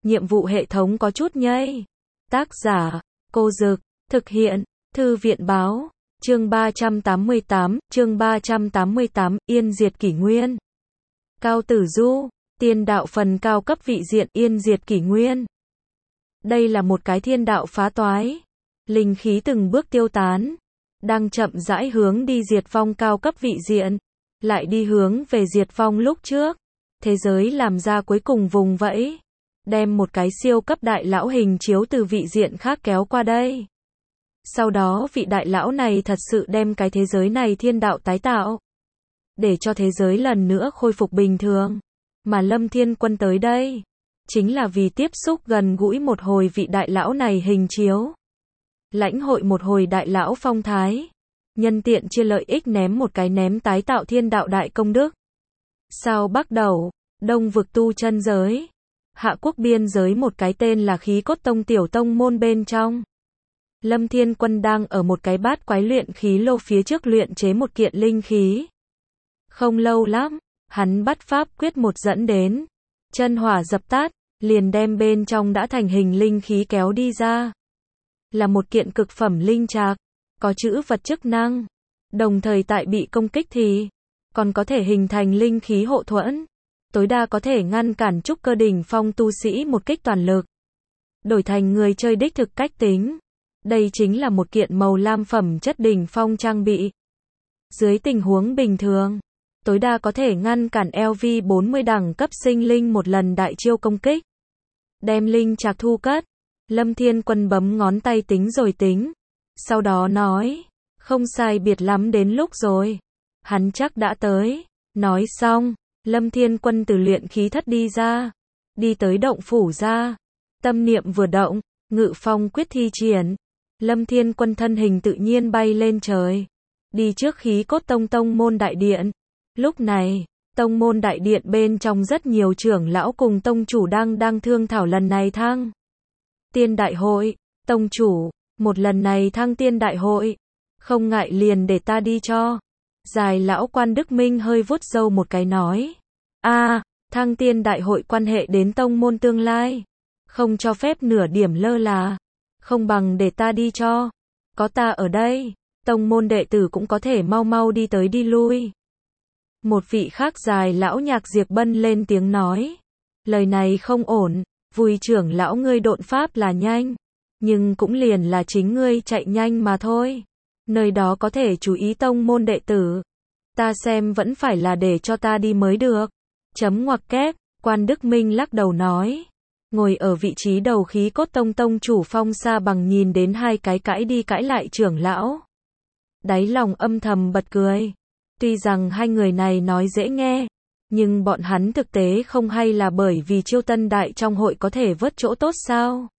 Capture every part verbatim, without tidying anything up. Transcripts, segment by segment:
nhiệm vụ hệ thống có chút nhây. Tác giả, Cô Dực, thực hiện, Thư viện báo, chương ba trăm tám mươi tám, chương ba trăm tám mươi tám, Yên diệt kỷ nguyên. Cao Tử Du, tiên đạo phần cao cấp vị diện Yên diệt kỷ nguyên. Đây là một cái thiên đạo phá toái. Linh khí từng bước tiêu tán. Đang chậm rãi hướng đi diệt vong cao cấp vị diện. Lại đi hướng về diệt vong lúc trước. Thế giới làm ra cuối cùng vùng vẫy. Đem một cái siêu cấp đại lão hình chiếu từ vị diện khác kéo qua đây. Sau đó vị đại lão này thật sự đem cái thế giới này thiên đạo tái tạo. Để cho thế giới lần nữa khôi phục bình thường. Mà Lâm Thiên Quân tới đây. Chính là vì tiếp xúc gần gũi một hồi vị đại lão này hình chiếu. Lãnh hội một hồi đại lão phong thái. Nhân tiện chia lợi ích ném một cái ném tái tạo thiên đạo đại công đức. Sao bắt đầu, Đông vực tu chân giới. Hạ quốc biên giới một cái tên là khí cốt tông tiểu tông môn bên trong. Lâm Thiên Quân đang ở một cái bát quái luyện khí lô phía trước luyện chế một kiện linh khí. Không lâu lắm, hắn bắt pháp quyết một dẫn đến. Chân hỏa dập tắt, liền đem bên trong đã thành hình linh khí kéo đi ra. Là một kiện cực phẩm linh trạc, có chữ vật chức năng. Đồng thời tại bị công kích thì, còn có thể hình thành linh khí hộ thuẫn. Tối đa có thể ngăn cản trúc cơ đỉnh phong tu sĩ một kích toàn lực. Đổi thành người chơi đích thực cách tính. Đây chính là một kiện màu lam phẩm chất đỉnh phong trang bị. Dưới tình huống bình thường, tối đa có thể ngăn cản L V bốn mươi đẳng cấp sinh linh một lần đại chiêu công kích. Đem linh trạc thu cất. Lâm Thiên Quân bấm ngón tay tính rồi tính. Sau đó nói, không sai biệt lắm đến lúc rồi. Hắn chắc đã tới. Nói xong, Lâm Thiên Quân từ luyện khí thất đi ra. Đi tới động phủ ra. Tâm niệm vừa động, ngự phong quyết thi triển. Lâm Thiên Quân thân hình tự nhiên bay lên trời. Đi trước khí cốt tông tông môn đại điện. Lúc này, tông môn đại điện bên trong rất nhiều trưởng lão cùng tông chủ đang đang thương thảo lần này thăng tiên đại hội. Tông chủ, một lần này thăng tiên đại hội. Không ngại liền để ta đi cho. Dài lão Quan Đức Minh hơi vuốt râu một cái nói. A, à, thăng tiên đại hội quan hệ đến tông môn tương lai. Không cho phép nửa điểm lơ là. Không bằng để ta đi cho. Có ta ở đây, tông môn đệ tử cũng có thể mau mau đi tới đi lui. Một vị khác dài lão Nhạc Diệp Bân lên tiếng nói. Lời này không ổn, vui trưởng lão ngươi độn pháp là nhanh. Nhưng cũng liền là chính ngươi chạy nhanh mà thôi. Nơi đó có thể chú ý tông môn đệ tử. Ta xem vẫn phải là để cho ta đi mới được. Chấm ngoặc kép, Quan Đức Minh lắc đầu nói. Ngồi ở vị trí đầu khí cốt tông tông chủ Phong Sa Bằng nhìn đến hai cái cãi đi cãi lại trưởng lão. Đáy lòng âm thầm bật cười. Tuy rằng hai người này nói dễ nghe, nhưng bọn hắn thực tế không hay là bởi vì chiêu tân đại trong hội có thể vớt chỗ tốt sao?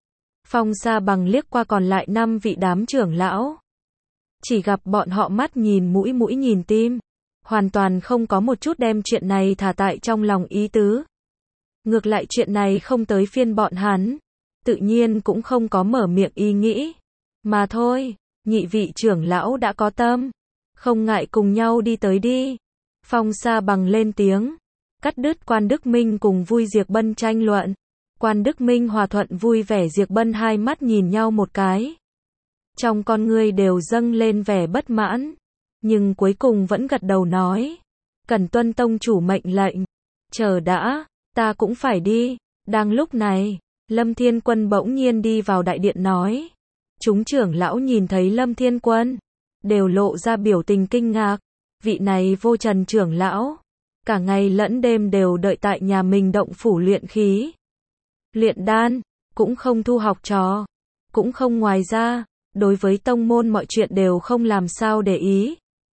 Phong Sa Bằng liếc qua còn lại năm vị đám trưởng lão. Chỉ gặp bọn họ mắt nhìn mũi mũi nhìn tim. Hoàn toàn không có một chút đem chuyện này thả tại trong lòng ý tứ. Ngược lại chuyện này không tới phiên bọn hắn. Tự nhiên cũng không có mở miệng ý nghĩ. Mà thôi, nhị vị trưởng lão đã có tâm. Không ngại cùng nhau đi tới đi. Phong Sa Bằng lên tiếng. Cắt đứt Quan Đức Minh cùng Vui Diệp Bân tranh luận. Quan Đức Minh hòa thuận vui vẻ Diệp Bân hai mắt nhìn nhau một cái. Trong con ngươi đều dâng lên vẻ bất mãn. Nhưng cuối cùng vẫn gật đầu nói. Cần tuân tông chủ mệnh lệnh. Chờ đã, ta cũng phải đi. Đang lúc này, Lâm Thiên Quân bỗng nhiên đi vào đại điện nói. Chúng trưởng lão nhìn thấy Lâm Thiên Quân. Đều lộ ra biểu tình kinh ngạc. Vị này Vô Trần trưởng lão. Cả ngày lẫn đêm đều đợi tại nhà mình động phủ luyện khí. Luyện đan, cũng không thu học trò. Cũng không ngoài ra, đối với tông môn mọi chuyện đều không làm sao để ý.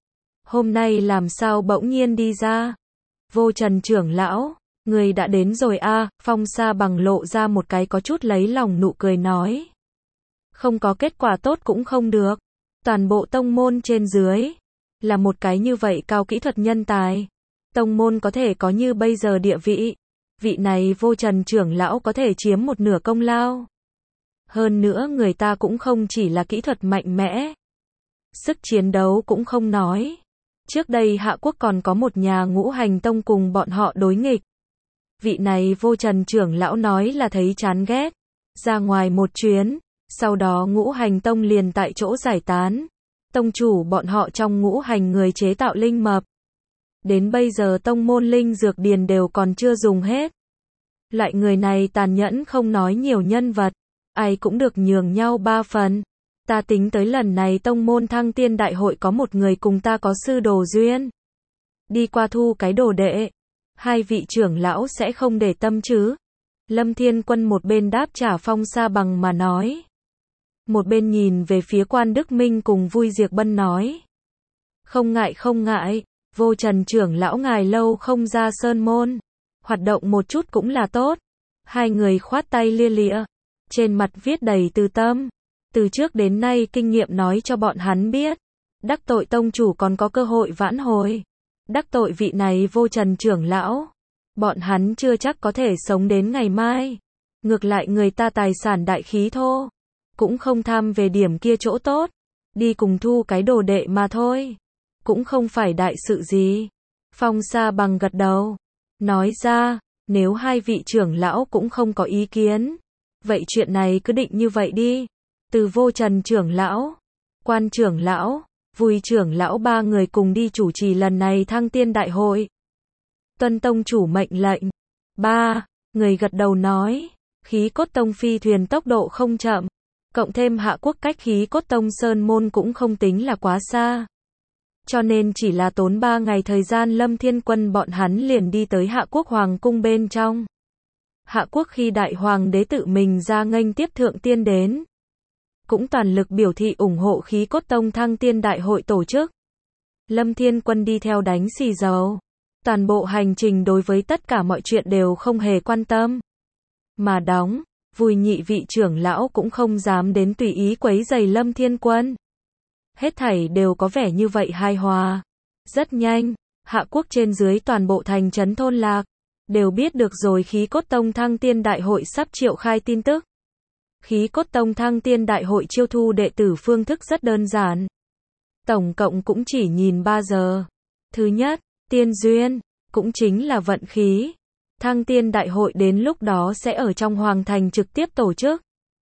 Hôm nay làm sao bỗng nhiên đi ra. Vô Trần trưởng lão, người đã đến rồi a. À, Phong Sa Bằng lộ ra một cái có chút lấy lòng nụ cười nói. Không có kết quả tốt cũng không được. Toàn bộ tông môn trên dưới, là một cái như vậy cao kỹ thuật nhân tài. Tông môn có thể có như bây giờ địa vị. Vị này Vô Trần trưởng lão có thể chiếm một nửa công lao. Hơn nữa người ta cũng không chỉ là kỹ thuật mạnh mẽ. Sức chiến đấu cũng không nói. Trước đây Hạ Quốc còn có một nhà ngũ hành tông cùng bọn họ đối nghịch. Vị này Vô Trần trưởng lão nói là thấy chán ghét, ra ngoài một chuyến, sau đó ngũ hành tông liền tại chỗ giải tán. Tông chủ bọn họ trong ngũ hành người chế tạo linh mập. Đến bây giờ tông môn linh dược điền đều còn chưa dùng hết. Loại người này tàn nhẫn không nói nhiều nhân vật, ai cũng được nhường nhau ba phần. Ta tính tới lần này tông môn thăng tiên đại hội có một người cùng ta có sư đồ duyên. Đi qua thu cái đồ đệ. Hai vị trưởng lão sẽ không để tâm chứ? Lâm Thiên Quân một bên đáp trả Phong Sa Bằng mà nói. Một bên nhìn về phía Quan Đức Minh cùng Vui Diệc Bân nói. Không ngại không ngại, Vô Trần trưởng lão ngài lâu không ra sơn môn. Hoạt động một chút cũng là tốt. Hai người khoát tay lia lịa. Trên mặt viết đầy từ tâm. Từ trước đến nay kinh nghiệm nói cho bọn hắn biết. Đắc tội tông chủ còn có cơ hội vãn hồi. Đắc tội vị này Vô Trần trưởng lão. Bọn hắn chưa chắc có thể sống đến ngày mai. Ngược lại người ta tài sản đại khí thô. Cũng không tham về điểm kia chỗ tốt. Đi cùng thu cái đồ đệ mà thôi. Cũng không phải đại sự gì. Phong Sa Bằng gật đầu. Nói ra, nếu hai vị trưởng lão cũng không có ý kiến. Vậy chuyện này cứ định như vậy đi. Từ Vô Trần trưởng lão, Quan trưởng lão, Vui trưởng lão ba người cùng đi chủ trì lần này thăng tiên đại hội. Tuân tông chủ mệnh lệnh. Ba người gật đầu nói. Khí cốt tông phi thuyền tốc độ không chậm. Cộng thêm Hạ Quốc cách khí cốt tông sơn môn cũng không tính là quá xa. Cho nên chỉ là tốn ba ngày thời gian Lâm Thiên Quân bọn hắn liền đi tới Hạ Quốc hoàng cung bên trong. Hạ Quốc khi đại hoàng đế tự mình ra nghênh tiếp thượng tiên đến. Cũng toàn lực biểu thị ủng hộ khí cốt tông thăng tiên đại hội tổ chức. Lâm Thiên Quân đi theo đánh xì dầu. Toàn bộ hành trình đối với tất cả mọi chuyện đều không hề quan tâm. Mà đóng, Vui nhị vị trưởng lão cũng không dám đến tùy ý quấy rầy Lâm Thiên Quân. Hết thảy đều có vẻ như vậy hài hòa. Rất nhanh, Hạ Quốc trên dưới toàn bộ thành trấn thôn lạc, đều biết được rồi khí cốt tông thăng tiên đại hội sắp triệu khai tin tức. Khí cốt tông thăng tiên đại hội chiêu thu đệ tử phương thức rất đơn giản. Tổng cộng cũng chỉ nhìn ba giờ. Thứ nhất, tiên duyên, cũng chính là vận khí. Thăng tiên đại hội đến lúc đó sẽ ở trong hoàng thành trực tiếp tổ chức.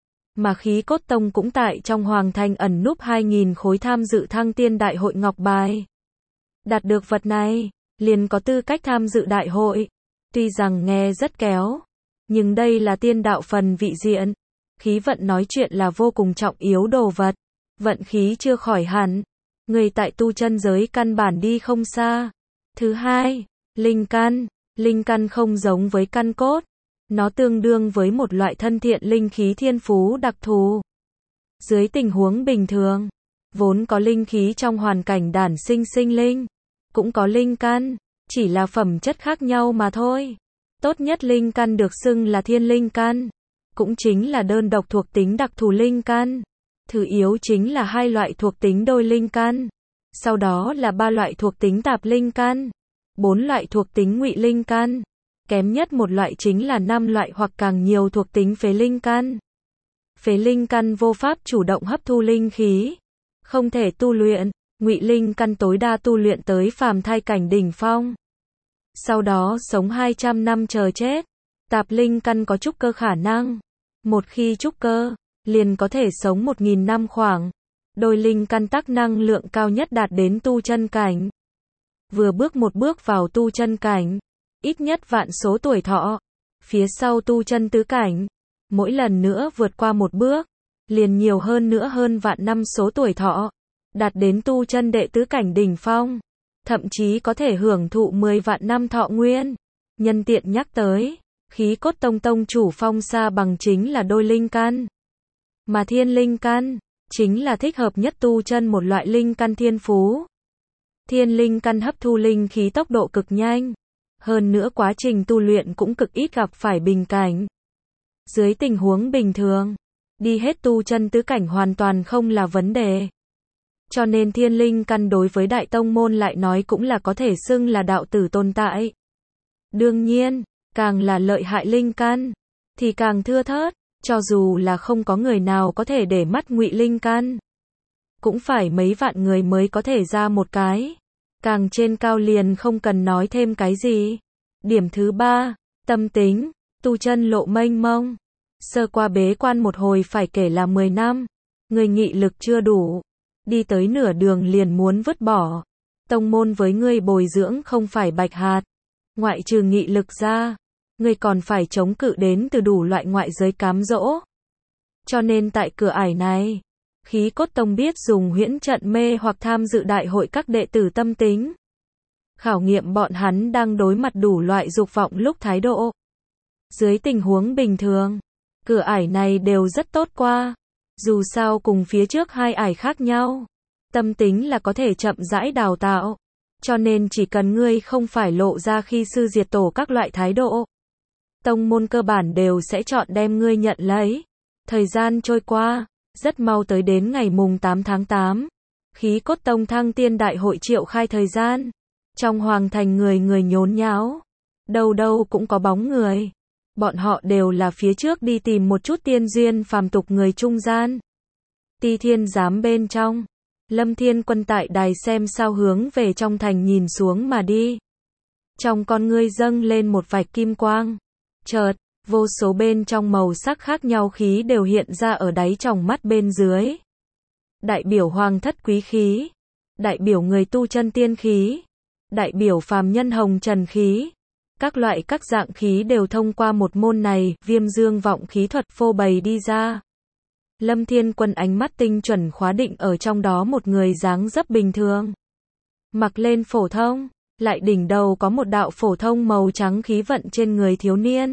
Mà khí cốt tông cũng tại trong hoàng thành ẩn núp hai nghìn khối tham dự thăng tiên đại hội ngọc bài. Đạt được vật này, liền có tư cách tham dự đại hội. Tuy rằng nghe rất kéo, nhưng đây là tiên đạo phần vị diện. Khí vận nói chuyện là vô cùng trọng yếu đồ vật. Vận khí chưa khỏi hẳn. Người tại tu chân giới căn bản đi không xa. Thứ hai, linh căn. Linh căn không giống với căn cốt. Nó tương đương với một loại thân thiện linh khí thiên phú đặc thù. Dưới tình huống bình thường, vốn có linh khí trong hoàn cảnh đản sinh sinh linh, cũng có linh căn, chỉ là phẩm chất khác nhau mà thôi. Tốt nhất linh căn được xưng là thiên linh căn, cũng chính là đơn độc thuộc tính đặc thù linh căn. Thứ yếu chính là hai loại thuộc tính đôi linh căn. Sau đó là ba loại thuộc tính tạp linh căn, bốn loại thuộc tính ngụy linh căn. Kém nhất một loại chính là năm loại hoặc càng nhiều thuộc tính phế linh căn. Phế linh căn vô pháp chủ động hấp thu linh khí, không thể tu luyện. Ngụy linh căn tối đa tu luyện tới phàm thai cảnh đỉnh phong. Sau đó sống hai trăm năm chờ chết. Tạp linh căn có trúc cơ khả năng. Một khi trúc cơ, liền có thể sống một nghìn năm khoảng. Đôi linh căn tác năng lượng cao nhất đạt đến tu chân cảnh. Vừa bước một bước vào tu chân cảnh, ít nhất vạn số tuổi thọ. Phía sau tu chân tứ cảnh, mỗi lần nữa vượt qua một bước, liền nhiều hơn nữa hơn vạn năm số tuổi thọ. Đạt đến tu chân đệ tứ cảnh đỉnh phong, thậm chí có thể hưởng thụ mười vạn năm thọ nguyên. Nhân tiện nhắc tới, khí cốt tông tông chủ Phong Sa Bằng chính là đôi linh căn. Mà thiên linh căn, chính là thích hợp nhất tu chân một loại linh căn thiên phú. Thiên linh căn hấp thu linh khí tốc độ cực nhanh. Hơn nữa quá trình tu luyện cũng cực ít gặp phải bình cảnh. Dưới tình huống bình thường, đi hết tu chân tứ cảnh hoàn toàn không là vấn đề. Cho nên thiên linh căn đối với đại tông môn lại nói cũng là có thể xưng là đạo tử tồn tại. Đương nhiên, càng là lợi hại linh căn, thì càng thưa thớt, cho dù là không có người nào có thể để mắt ngụy linh căn. Cũng phải mấy vạn người mới có thể ra một cái. Càng trên cao liền không cần nói thêm cái gì. Điểm thứ ba, Tâm tính, tu chân lộ mênh mông. Sơ qua bế quan một hồi phải kể là mười năm. Người nghị lực chưa đủ. Đi tới nửa đường liền muốn vứt bỏ. Tông môn với ngươi bồi dưỡng không phải bạch hạt. Ngoại trừ nghị lực ra, ngươi còn phải chống cự đến từ đủ loại ngoại giới cám dỗ. Cho nên tại cửa ải này, Khí Cốt Tông biết dùng huyễn trận mê hoặc tham dự đại hội các đệ tử tâm tính. Khảo nghiệm bọn hắn đang đối mặt đủ loại dục vọng lúc thái độ. Dưới tình huống bình thường, cửa ải này đều rất tốt qua. Dù sao cùng phía trước hai ải khác nhau. Tâm tính là có thể chậm rãi đào tạo. Cho nên chỉ cần ngươi không phải lộ ra khi sư diệt tổ các loại thái độ. Tông môn cơ bản đều sẽ chọn đem ngươi nhận lấy. Thời gian trôi qua, rất mau tới đến ngày mùng tám tháng tám. Khí Cốt Tông Thăng Tiên Đại hội triệu khai thời gian. Trong hoàng thành người người nhốn nháo. Đâu đâu cũng có bóng người. Bọn họ đều là phía trước đi tìm một chút tiên duyên phàm tục người trung gian. Ti Thiên Giám bên trong. Lâm Thiên Quân tại đài xem sao hướng về trong thành nhìn xuống mà đi. Trong con ngươi dâng lên một vạch kim quang. Chợt, vô số bên trong màu sắc khác nhau khí đều hiện ra ở đáy tròng mắt bên dưới. Đại biểu hoàng thất quý khí. Đại biểu người tu chân tiên khí. Đại biểu phàm nhân hồng trần khí. Các loại các dạng khí đều thông qua một môn này, viêm dương vọng khí thuật phô bày đi ra. Lâm Thiên Quân ánh mắt tinh chuẩn khóa định ở trong đó một người dáng dấp bình thường. Mặc lên phổ thông, lại đỉnh đầu có một đạo phổ thông màu trắng khí vận trên người thiếu niên.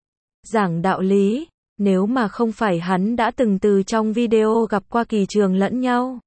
Giảng đạo lý, nếu mà không phải hắn đã từng từ trong video gặp qua kỳ trường lẫn nhau.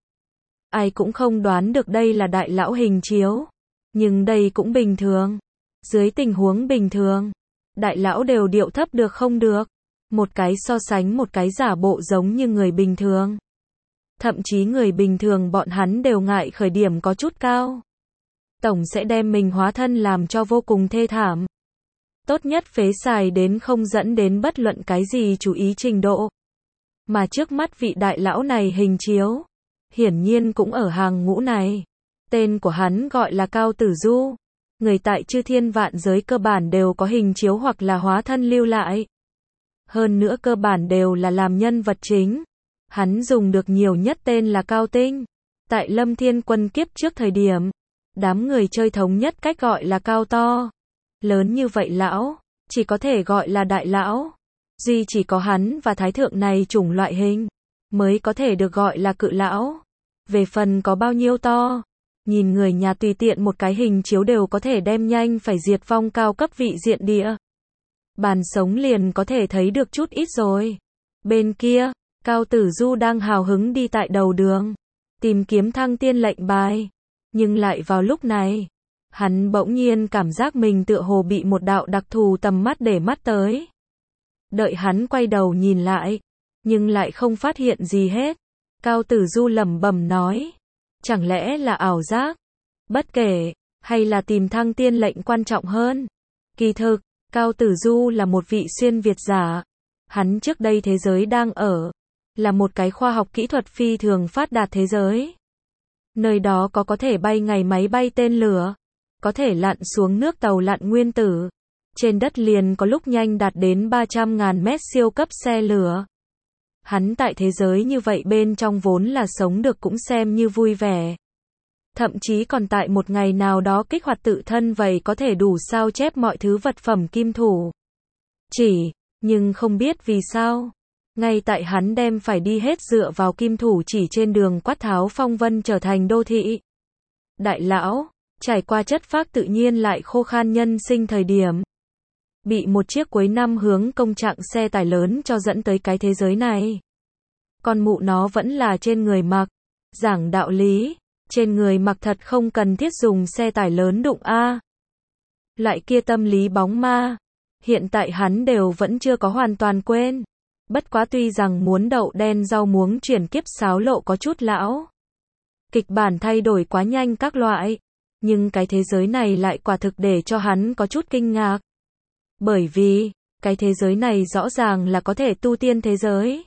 Ai cũng không đoán được đây là đại lão hình chiếu. Nhưng đây cũng bình thường. Dưới tình huống bình thường, đại lão đều điệu thấp được không được. Một cái so sánh một cái giả bộ giống như người bình thường. Thậm chí người bình thường bọn hắn đều ngại khởi điểm có chút cao. Tổng sẽ đem mình hóa thân làm cho vô cùng thê thảm. Tốt nhất phế xài đến không dẫn đến bất luận cái gì chú ý trình độ. Mà trước mắt vị đại lão này hình chiếu. Hiển nhiên cũng ở hàng ngũ này. Tên của hắn gọi là Cao Tử Du. Người tại chư thiên vạn giới cơ bản đều có hình chiếu hoặc là hóa thân lưu lại. Hơn nữa cơ bản đều là làm nhân vật chính. Hắn dùng được nhiều nhất tên là Cao Tinh. Tại Lâm Thiên Quân kiếp trước thời điểm, đám người chơi thống nhất cách gọi là Cao To. Lớn như vậy lão, chỉ có thể gọi là đại lão. Duy chỉ có hắn và thái thượng này chủng loại hình, mới có thể được gọi là cự lão. Về phần có bao nhiêu to, nhìn người nhà tùy tiện một cái hình chiếu đều có thể đem nhanh phải diệt vong cao cấp vị diện địa. Bàn sống liền có thể thấy được chút ít rồi. Bên kia, Cao Tử Du đang hào hứng đi tại đầu đường, tìm kiếm thăng tiên lệnh bài. Nhưng lại vào lúc này, hắn bỗng nhiên cảm giác mình tựa hồ bị một đạo đặc thù tầm mắt để mắt tới. Đợi hắn quay đầu nhìn lại, nhưng lại không phát hiện gì hết. Cao Tử Du lẩm bẩm nói, chẳng lẽ là ảo giác? Bất kể, hay là tìm thăng tiên lệnh quan trọng hơn? Kỳ thực, Cao Tử Du là một vị xuyên Việt giả. Hắn trước đây thế giới đang ở, là một cái khoa học kỹ thuật phi thường phát đạt thế giới. Nơi đó có có thể bay ngày máy bay tên lửa, có thể lặn xuống nước tàu lặn nguyên tử. Trên đất liền có lúc nhanh đạt đến ba trăm ngàn mét siêu cấp xe lửa. Hắn tại thế giới như vậy bên trong vốn là sống được cũng xem như vui vẻ. Thậm chí còn tại một ngày nào đó kích hoạt tự thân vậy có thể đủ sao chép mọi thứ vật phẩm kim thủ. Chỉ, nhưng không biết vì sao. Ngay tại hắn đem phải đi hết dựa vào kim thủ chỉ trên đường quát tháo phong vân trở thành đô thị. Đại lão, trải qua chất phác tự nhiên lại khô khan nhân sinh thời điểm. Bị một chiếc cuối năm hướng công trạng xe tải lớn cho dẫn tới cái thế giới này. Con mụ nó vẫn là trên người mặc. Giảng đạo lý, trên người mặc thật không cần thiết dùng xe tải lớn đụng a. Lại kia tâm lý bóng ma. Hiện tại hắn đều vẫn chưa có hoàn toàn quên. Bất quá tuy rằng muốn đậu đen rau muống chuyển kiếp sáo lộ có chút lão. Kịch bản thay đổi quá nhanh các loại. Nhưng cái thế giới này lại quả thực để cho hắn có chút kinh ngạc. Bởi vì, cái thế giới này rõ ràng là có thể tu tiên thế giới.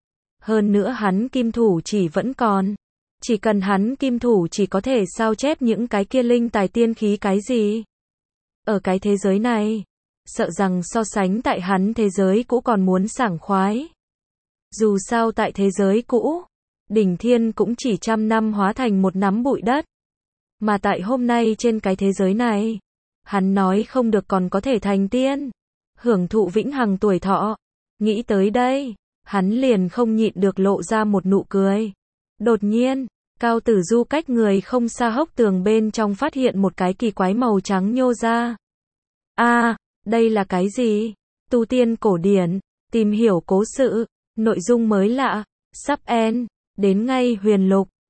Hơn nữa hắn kim thủ chỉ vẫn còn. Chỉ cần hắn kim thủ chỉ có thể sao chép những cái kia linh tài tiên khí cái gì. Ở cái thế giới này, sợ rằng so sánh tại hắn thế giới cũ còn muốn sảng khoái. Dù sao tại thế giới cũ, đỉnh thiên cũng chỉ trăm năm hóa thành một nắm bụi đất. Mà tại hôm nay trên cái thế giới này, hắn nói không được còn có thể thành tiên, hưởng thụ vĩnh hằng tuổi thọ. Nghĩ tới đây, hắn liền không nhịn được lộ ra một nụ cười. Đột nhiên, Cao Tử Du cách người không xa hốc tường bên trong phát hiện một cái kỳ quái màu trắng nhô ra. A, à, đây là cái gì? Tu tiên cổ điển, tìm hiểu cố sự, nội dung mới lạ, sắp end, đến ngay huyền lục.